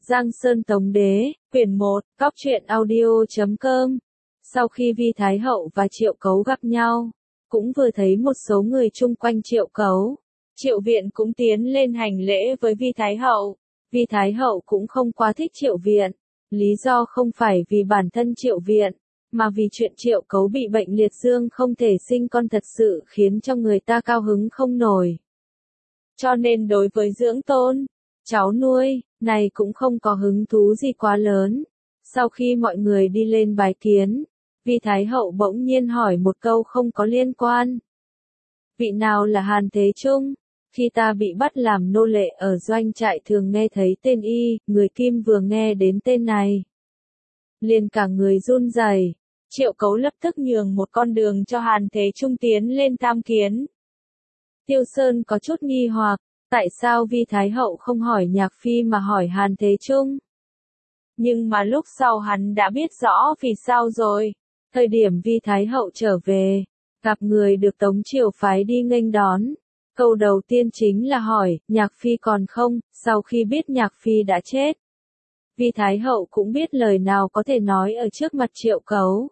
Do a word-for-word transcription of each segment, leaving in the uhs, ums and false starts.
Giang Sơn Tống Đế, quyển một, cóc truyện audio chấm com. Sau khi Vi Thái Hậu và Triệu Cấu gặp nhau, cũng vừa thấy một số người chung quanh Triệu Cấu. Triệu Viện cũng tiến lên hành lễ với Vi Thái Hậu. Vi Thái Hậu cũng không quá thích Triệu Viện. Lý do không phải vì bản thân Triệu Viện, mà vì chuyện Triệu Cấu bị bệnh liệt dương không thể sinh con thật sự khiến cho người ta cao hứng không nổi. Cho nên đối với dưỡng tôn, cháu nuôi, này cũng không có hứng thú gì quá lớn. Sau khi mọi người đi lên bái kiến, Vi Thái Hậu bỗng nhiên hỏi một câu không có liên quan. Vị nào là Hàn Thế Trung? Khi ta bị bắt làm nô lệ ở doanh trại thường nghe thấy tên y, người Kim vừa nghe đến tên này, liền cả người run rẩy. Triệu Cấu lập tức nhường một con đường cho Hàn Thế Trung tiến lên tham kiến. Tiêu Sơn có chút nghi hoặc, tại sao Vi Thái Hậu không hỏi Nhạc Phi mà hỏi Hàn Thế Trung? Nhưng mà lúc sau hắn đã biết rõ vì sao rồi. Thời điểm Vi Thái Hậu trở về, gặp người được Tống Triều phái đi nghênh đón. Câu đầu tiên chính là hỏi, Nhạc Phi còn không, sau khi biết Nhạc Phi đã chết. Vi Thái Hậu cũng biết lời nào có thể nói ở trước mặt Triệu Cấu.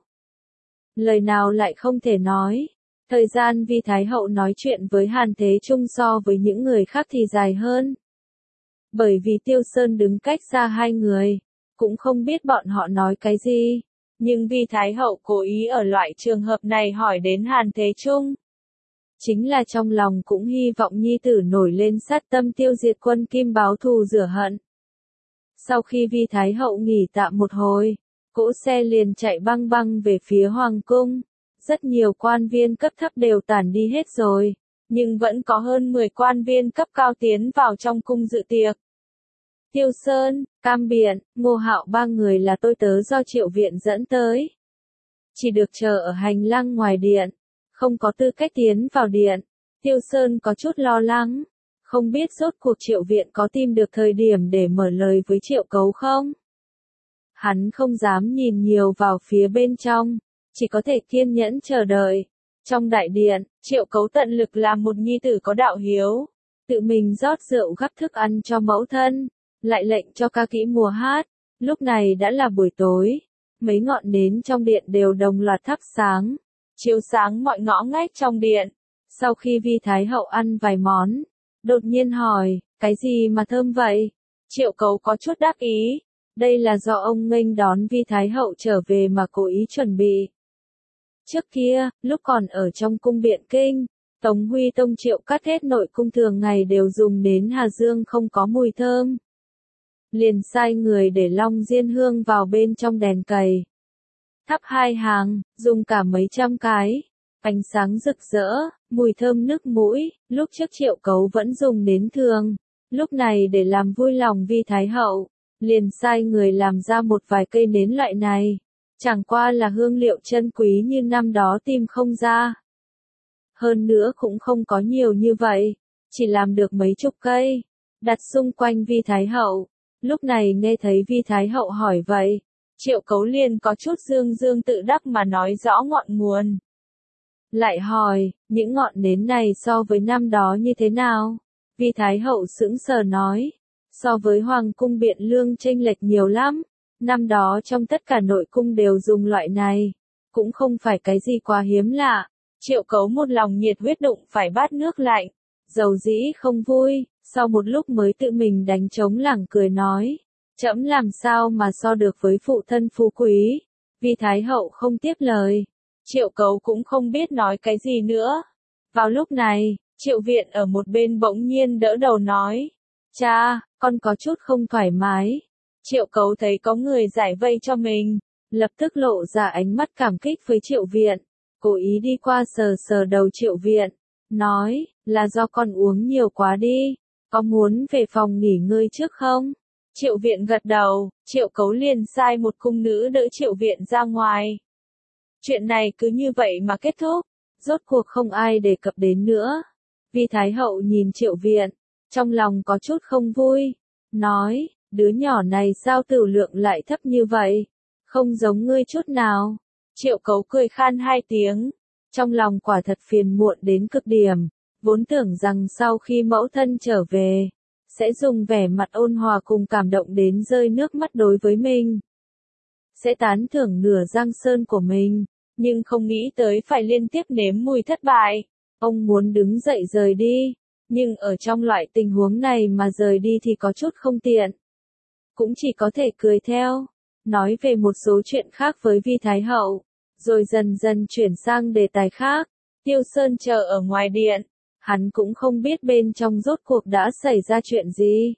Lời nào lại không thể nói. Thời gian Vi Thái Hậu nói chuyện với Hàn Thế Trung so với những người khác thì dài hơn. Bởi vì Tiêu Sơn đứng cách xa hai người, cũng không biết bọn họ nói cái gì. Nhưng Vi Thái Hậu cố ý ở loại trường hợp này hỏi đến Hàn Thế Trung. Chính là trong lòng cũng hy vọng nhi tử nổi lên sát tâm tiêu diệt quân Kim báo thù rửa hận. Sau khi Vi Thái Hậu nghỉ tạm một hồi, cỗ xe liền chạy băng băng về phía Hoàng cung. Rất nhiều quan viên cấp thấp đều tản đi hết rồi, nhưng vẫn có hơn mười quan viên cấp cao tiến vào trong cung dự tiệc. Tiêu Sơn, Cam Biện, Ngô Hạo ba người là tôi tớ do Triệu Viện dẫn tới. Chỉ được chờ ở hành lang ngoài điện, không có tư cách tiến vào điện. Tiêu Sơn có chút lo lắng, không biết rốt cuộc Triệu Viện có tìm được thời điểm để mở lời với Triệu Cấu không? Hắn không dám nhìn nhiều vào phía bên trong, chỉ có thể kiên nhẫn chờ đợi. Trong đại điện, Triệu Cấu tận lực làm một nhi tử có đạo hiếu, tự mình rót rượu gắp thức ăn cho mẫu thân, lại lệnh cho ca kỹ mùa hát. Lúc này đã là buổi tối, mấy ngọn nến trong điện đều đồng loạt thắp sáng, chiếu sáng mọi ngõ ngách trong điện. Sau khi Vi Thái Hậu ăn vài món, đột nhiên hỏi, cái gì mà thơm vậy? Triệu Cấu có chút đắc ý, đây là do ông nghênh đón Vi Thái Hậu trở về mà cố ý chuẩn bị. Trước kia, lúc còn ở trong cung Biện Kinh, Tống Huy Tông Triệu cắt hết nội cung thường ngày đều dùng nến Hà Dương không có mùi thơm. Liền sai người để long diên hương vào bên trong đèn cầy. Thắp hai hàng, dùng cả mấy trăm cái. Ánh sáng rực rỡ, mùi thơm nức mũi. Lúc trước Triệu Cấu vẫn dùng nến thường. Lúc này để làm vui lòng Vi Thái Hậu, liền sai người làm ra một vài cây nến loại này. Chẳng qua là hương liệu chân quý như năm đó tìm không ra. Hơn nữa cũng không có nhiều như vậy, chỉ làm được mấy chục cây, đặt xung quanh Vi Thái Hậu. Lúc này nghe thấy Vi Thái Hậu hỏi vậy, Triệu Cấu liền có chút dương dương tự đắc mà nói rõ ngọn nguồn. Lại hỏi, những ngọn nến này so với năm đó như thế nào? Vi Thái Hậu sững sờ nói, so với Hoàng cung Biện Lương chênh lệch nhiều lắm. Năm đó trong tất cả nội cung đều dùng loại này, cũng không phải cái gì quá hiếm lạ. Triệu Cấu một lòng nhiệt huyết đụng phải bát nước lạnh, dầu dĩ không vui, sau một lúc mới tự mình đánh trống lảng cười nói, trẫm làm sao mà so được với phụ thân phú quý. Vi Thái Hậu không tiếp lời, Triệu Cấu cũng không biết nói cái gì nữa. Vào lúc này, Triệu Viện ở một bên bỗng nhiên đỡ đầu nói, cha, con có chút không thoải mái. Triệu Cấu thấy có người giải vây cho mình, lập tức lộ ra ánh mắt cảm kích với Triệu Viện, cố ý đi qua sờ sờ đầu Triệu Viện, nói, là do con uống nhiều quá đi, có muốn về phòng nghỉ ngơi trước không? Triệu Viện gật đầu, Triệu Cấu liền sai một cung nữ đỡ Triệu Viện ra ngoài. Chuyện này cứ như vậy mà kết thúc, rốt cuộc không ai đề cập đến nữa. Vi Thái Hậu nhìn Triệu Viện, trong lòng có chút không vui, nói, đứa nhỏ này sao tửu lượng lại thấp như vậy, không giống ngươi chút nào. Triệu Cấu cười khan hai tiếng, trong lòng quả thật phiền muộn đến cực điểm, vốn tưởng rằng sau khi mẫu thân trở về, sẽ dùng vẻ mặt ôn hòa cùng cảm động đến rơi nước mắt đối với mình. Sẽ tán thưởng nửa giang sơn của mình, nhưng không nghĩ tới phải liên tiếp nếm mùi thất bại. Ông muốn đứng dậy rời đi, nhưng ở trong loại tình huống này mà rời đi thì có chút không tiện. Cũng chỉ có thể cười theo, nói về một số chuyện khác với Vi Thái Hậu, rồi dần dần chuyển sang đề tài khác. Tiêu Sơn chờ ở ngoài điện, hắn cũng không biết bên trong rốt cuộc đã xảy ra chuyện gì.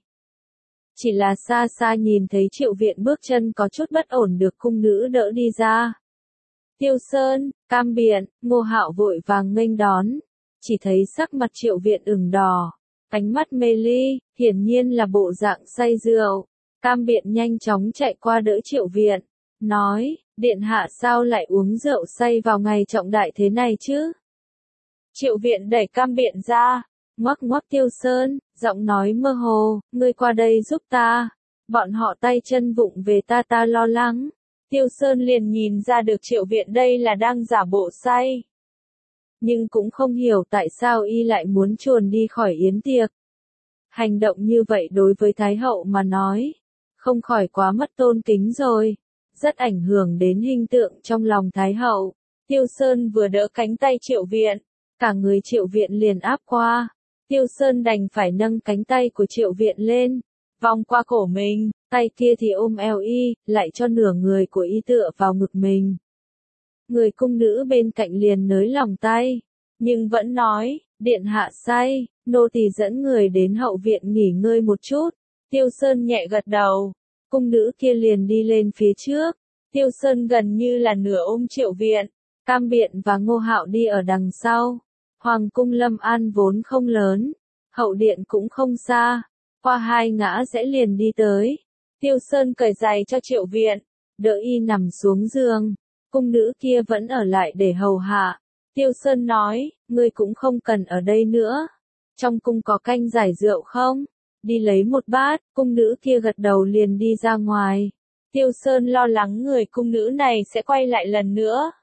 Chỉ là xa xa nhìn thấy Triệu Viện bước chân có chút bất ổn được cung nữ đỡ đi ra. Tiêu Sơn, Cam Biện, Ngô Hạo vội vàng nghênh đón, chỉ thấy sắc mặt Triệu Viện ửng đỏ, ánh mắt mê ly, hiển nhiên là bộ dạng say rượu. Cam Biện nhanh chóng chạy qua đỡ Triệu Viện, nói, điện hạ sao lại uống rượu say vào ngày trọng đại thế này chứ? Triệu Viện đẩy Cam Biện ra, ngoắc ngoắc Tiêu Sơn, giọng nói mơ hồ, ngươi qua đây giúp ta, bọn họ tay chân vụng về ta ta lo lắng. Tiêu Sơn liền nhìn ra được Triệu Viện đây là đang giả bộ say. Nhưng cũng không hiểu tại sao y lại muốn chuồn đi khỏi yến tiệc. Hành động như vậy đối với Thái Hậu mà nói, không khỏi quá mất tôn kính rồi, rất ảnh hưởng đến hình tượng trong lòng Thái Hậu. Tiêu Sơn vừa đỡ cánh tay Triệu Viện, cả người Triệu Viện liền áp qua. Tiêu Sơn đành phải nâng cánh tay của Triệu Viện lên, vòng qua cổ mình, tay kia thì ôm eo y, lại cho nửa người của y tựa vào ngực mình. Người cung nữ bên cạnh liền nới lòng tay, nhưng vẫn nói, điện hạ say, nô tỳ dẫn người đến hậu viện nghỉ ngơi một chút. Tiêu Sơn nhẹ gật đầu, cung nữ kia liền đi lên phía trước. Tiêu Sơn gần như là nửa ôm Triệu Viện, Cam Biện và Ngô Hạo đi ở đằng sau. Hoàng cung Lâm An vốn không lớn, hậu điện cũng không xa, qua hai ngã sẽ liền đi tới. Tiêu Sơn cởi giày cho Triệu Viện, đỡ y nằm xuống giường, cung nữ kia vẫn ở lại để hầu hạ. Tiêu Sơn nói, ngươi cũng không cần ở đây nữa. Trong cung có canh giải rượu không? Đi lấy một bát, cung nữ kia gật đầu liền đi ra ngoài. Tiêu Sơn lo lắng người cung nữ này sẽ quay lại lần nữa.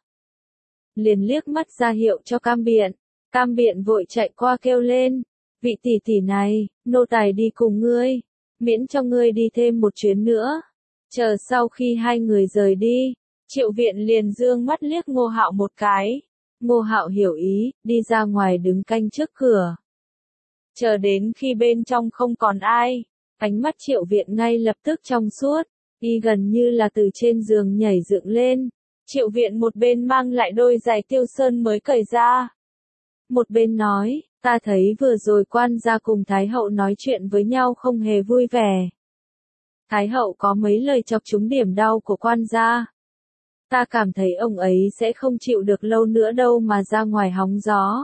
Liền liếc mắt ra hiệu cho Cam Biện. Cam Biện vội chạy qua kêu lên, vị tỷ tỷ này, nô tài đi cùng ngươi, miễn cho ngươi đi thêm một chuyến nữa. Chờ sau khi hai người rời đi, Triệu Viện liền dương mắt liếc Ngô Hạo một cái. Ngô Hạo hiểu ý, đi ra ngoài đứng canh trước cửa. Chờ đến khi bên trong không còn ai, ánh mắt Triệu Viện ngay lập tức trong suốt, y gần như là từ trên giường nhảy dựng lên. Triệu Viện một bên mang lại đôi giày Tiêu Sơn mới cởi ra. Một bên nói, ta thấy vừa rồi quan gia cùng Thái Hậu nói chuyện với nhau không hề vui vẻ. Thái Hậu có mấy lời chọc trúng điểm đau của quan gia. Ta cảm thấy ông ấy sẽ không chịu được lâu nữa đâu mà ra ngoài hóng gió.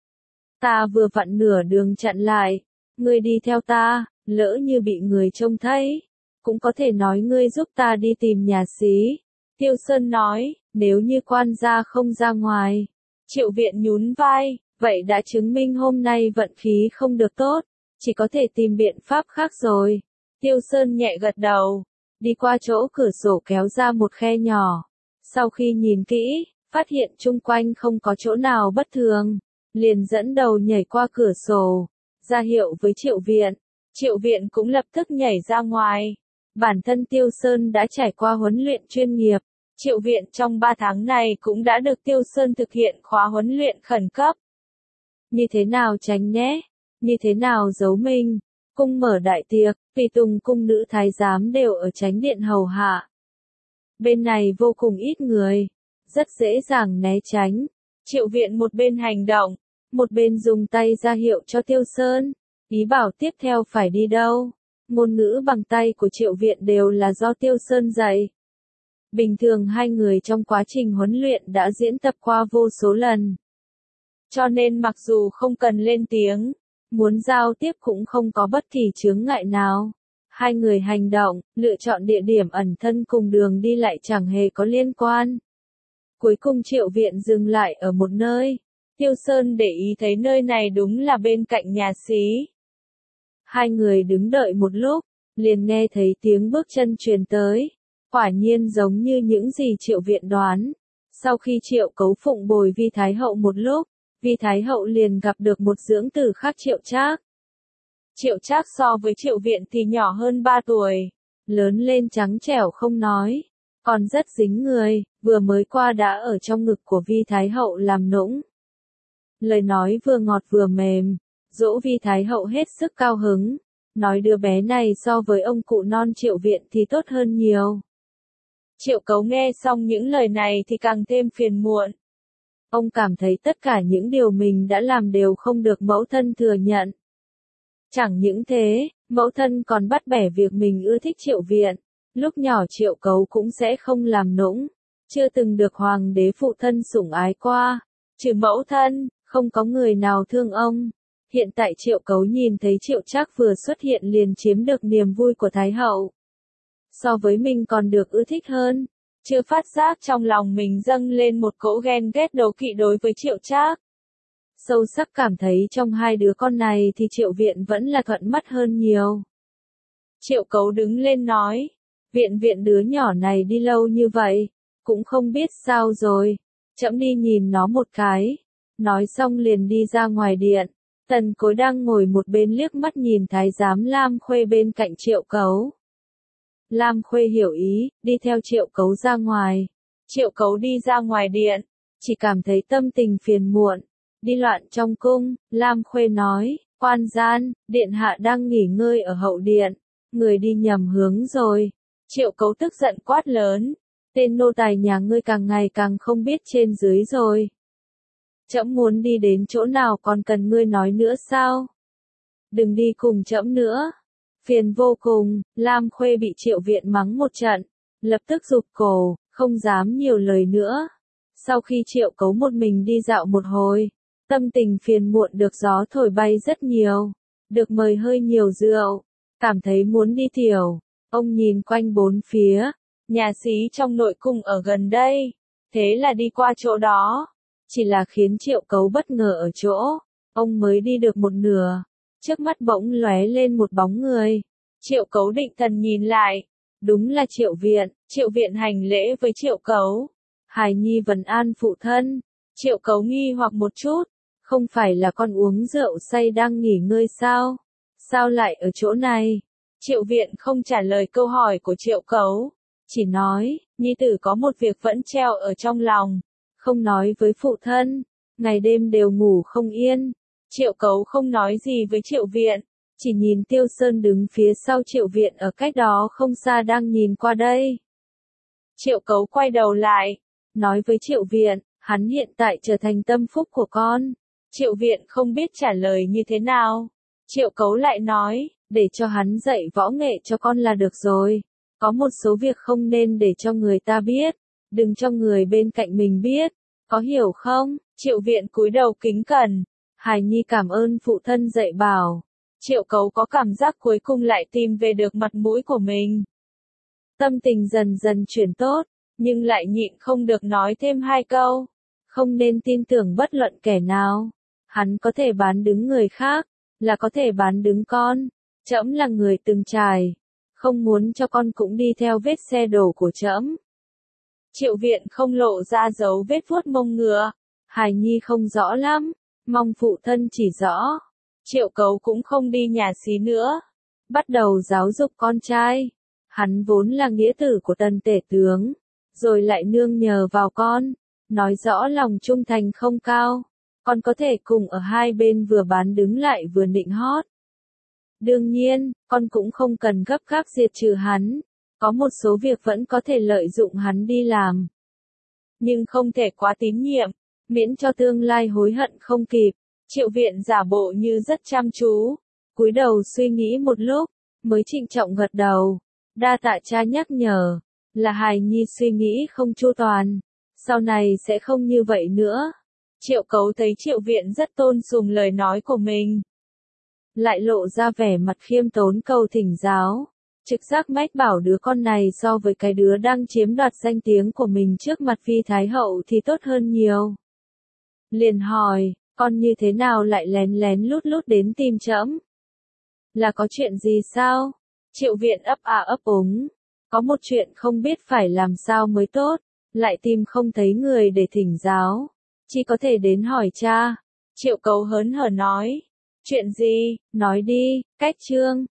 Ta vừa vặn nửa đường chặn lại, ngươi đi theo ta, lỡ như bị người trông thấy, cũng có thể nói ngươi giúp ta đi tìm nhà xí. Tiêu Sơn nói, nếu như quan gia không ra ngoài. Triệu Viện nhún vai, vậy đã chứng minh hôm nay vận khí không được tốt, chỉ có thể tìm biện pháp khác rồi. Tiêu Sơn nhẹ gật đầu, đi qua chỗ cửa sổ kéo ra một khe nhỏ. Sau khi nhìn kỹ, phát hiện chung quanh không có chỗ nào bất thường, liền dẫn đầu nhảy qua cửa sổ, ra hiệu với Triệu Viện. Triệu Viện cũng lập tức nhảy ra ngoài. Bản thân Tiêu Sơn đã trải qua huấn luyện chuyên nghiệp. Triệu Viện trong ba tháng này cũng đã được Tiêu Sơn thực hiện khóa huấn luyện khẩn cấp. Như thế nào tránh né, như thế nào giấu mình. Cung mở đại tiệc, tùy tùng cung nữ thái giám đều ở chánh điện hầu hạ. Bên này vô cùng ít người, rất dễ dàng né tránh. Triệu Viện một bên hành động, một bên dùng tay ra hiệu cho Tiêu Sơn, ý bảo tiếp theo phải đi đâu. Ngôn ngữ bằng tay của Triệu Viện đều là do Tiêu Sơn dạy. Bình thường hai người trong quá trình huấn luyện đã diễn tập qua vô số lần. Cho nên mặc dù không cần lên tiếng, muốn giao tiếp cũng không có bất kỳ chướng ngại nào. Hai người hành động, lựa chọn địa điểm ẩn thân cùng đường đi lại chẳng hề có liên quan. Cuối cùng Triệu Viện dừng lại ở một nơi. Tiêu Sơn để ý thấy nơi này đúng là bên cạnh nhà xí. Hai người đứng đợi một lúc, liền nghe thấy tiếng bước chân truyền tới. Quả nhiên giống như những gì Triệu Viện đoán. Sau khi Triệu Cấu phụng bồi Vi Thái Hậu một lúc, Vi Thái Hậu liền gặp được một dưỡng tử khác Triệu Trác. Triệu Trác so với Triệu Viện thì nhỏ hơn ba tuổi. Lớn lên trắng trẻo không nói. Còn rất dính người, vừa mới qua đã ở trong ngực của Vi Thái Hậu làm nũng. Lời nói vừa ngọt vừa mềm, dỗ Vi Thái Hậu hết sức cao hứng. Nói đứa bé này so với ông cụ non Triệu Viện thì tốt hơn nhiều. Triệu Cấu nghe xong những lời này thì càng thêm phiền muộn. Ông cảm thấy tất cả những điều mình đã làm đều không được mẫu thân thừa nhận. Chẳng những thế, mẫu thân còn bắt bẻ việc mình ưa thích Triệu Viện. Lúc nhỏ Triệu Cấu cũng sẽ không làm nũng, chưa từng được hoàng đế phụ thân sủng ái qua. Trừ mẫu thân, không có người nào thương ông. Hiện tại Triệu Cấu nhìn thấy Triệu Trác vừa xuất hiện liền chiếm được niềm vui của Thái Hậu. So với mình còn được ưa thích hơn. Chưa phát giác trong lòng mình dâng lên một cỗ ghen ghét đố kỵ đối với Triệu Trác. Sâu sắc cảm thấy trong hai đứa con này thì Triệu Viện vẫn là thuận mắt hơn nhiều. Triệu Cấu đứng lên nói, Viện Viện đứa nhỏ này đi lâu như vậy, cũng không biết sao rồi, trẫm đi nhìn nó một cái. Nói xong liền đi ra ngoài điện. Tần Cối đang ngồi một bên liếc mắt nhìn thái giám Lam Khuê bên cạnh Triệu Cấu. Lam Khuê hiểu ý, đi theo Triệu Cấu ra ngoài. Triệu Cấu đi ra ngoài điện, chỉ cảm thấy tâm tình phiền muộn, đi loạn trong cung. Lam Khuê nói, quan gian, điện hạ đang nghỉ ngơi ở hậu điện, người đi nhầm hướng rồi. Triệu Cấu tức giận quát lớn, tên nô tài nhà ngươi càng ngày càng không biết trên dưới rồi. Trẫm muốn đi đến chỗ nào còn cần ngươi nói nữa sao? Đừng đi cùng trẫm nữa. Phiền vô cùng. Lam Khuê bị Triệu Viện mắng một trận, lập tức rụt cổ, không dám nhiều lời nữa. Sau khi Triệu Cấu một mình đi dạo một hồi, tâm tình phiền muộn được gió thổi bay rất nhiều, được mời hơi nhiều rượu, cảm thấy muốn đi tiểu. Ông nhìn quanh bốn phía, nhà xí trong nội cung ở gần đây, thế là đi qua chỗ đó. Chỉ là khiến Triệu Cấu bất ngờ ở chỗ, ông mới đi được một nửa, trước mắt bỗng lóe lên một bóng người. Triệu Cấu định thần nhìn lại, đúng là Triệu Viện. Triệu Viện hành lễ với Triệu Cấu. Hài nhi vấn an phụ thân. Triệu Cấu nghi hoặc một chút, không phải là con uống rượu say đang nghỉ ngơi sao? Sao lại ở chỗ này? Triệu Viện không trả lời câu hỏi của Triệu Cấu, chỉ nói, nhi tử có một việc vẫn treo ở trong lòng, không nói với phụ thân, ngày đêm đều ngủ không yên. Triệu Cấu không nói gì với Triệu Viện, chỉ nhìn Tiêu Sơn đứng phía sau Triệu Viện ở cách đó không xa đang nhìn qua đây. Triệu Cấu quay đầu lại, nói với Triệu Viện, hắn hiện tại trở thành tâm phúc của con. Triệu Viện không biết trả lời như thế nào. Triệu Cấu lại nói, để cho hắn dạy võ nghệ cho con là được rồi. Có một số việc không nên để cho người ta biết, đừng cho người bên cạnh mình biết, có hiểu không? Triệu Viện cúi đầu kính cẩn, hài nhi cảm ơn phụ thân dạy bảo. Triệu Cấu có cảm giác cuối cùng lại tìm về được mặt mũi của mình. Tâm tình dần dần chuyển tốt, nhưng lại nhịn không được nói thêm hai câu. Không nên tin tưởng bất luận kẻ nào. Hắn có thể bán đứng người khác, là có thể bán đứng con. Trẫm là người từng trải, không muốn cho con cũng đi theo vết xe đổ của trẫm. Triệu Viện không lộ ra dấu vết vuốt mông ngựa. Hài nhi không rõ lắm, mong phụ thân chỉ rõ. Triệu Cấu cũng không đi nhà xí nữa, bắt đầu giáo dục con trai. Hắn vốn là nghĩa tử của Tần tể tướng, rồi lại nương nhờ vào con, nói rõ lòng trung thành không cao. Con có thể cùng ở hai bên vừa bán đứng lại vừa nịnh hót. Đương nhiên, con cũng không cần gấp gáp diệt trừ hắn, có một số việc vẫn có thể lợi dụng hắn đi làm. Nhưng không thể quá tín nhiệm, miễn cho tương lai hối hận không kịp. Triệu Viện giả bộ như rất chăm chú, cúi đầu suy nghĩ một lúc, mới trịnh trọng gật đầu. Đa tạ cha nhắc nhở, là hài nhi suy nghĩ không chu toàn, sau này sẽ không như vậy nữa. Triệu Cấu thấy Triệu Viện rất tôn sùng lời nói của mình, lại lộ ra vẻ mặt khiêm tốn cầu thỉnh giáo, trực giác mách bảo đứa con này so với cái đứa đang chiếm đoạt danh tiếng của mình trước mặt Phi Thái Hậu thì tốt hơn nhiều. Liền hỏi, con như thế nào lại lén lén lút lút đến tìm trẫm? Là có chuyện gì sao? Triệu Viện ấp à ấp úng, có một chuyện không biết phải làm sao mới tốt, lại tìm không thấy người để thỉnh giáo, chỉ có thể đến hỏi cha. Triệu Cấu hớn hở nói, Chuyện gì, nói đi, Cách Trương.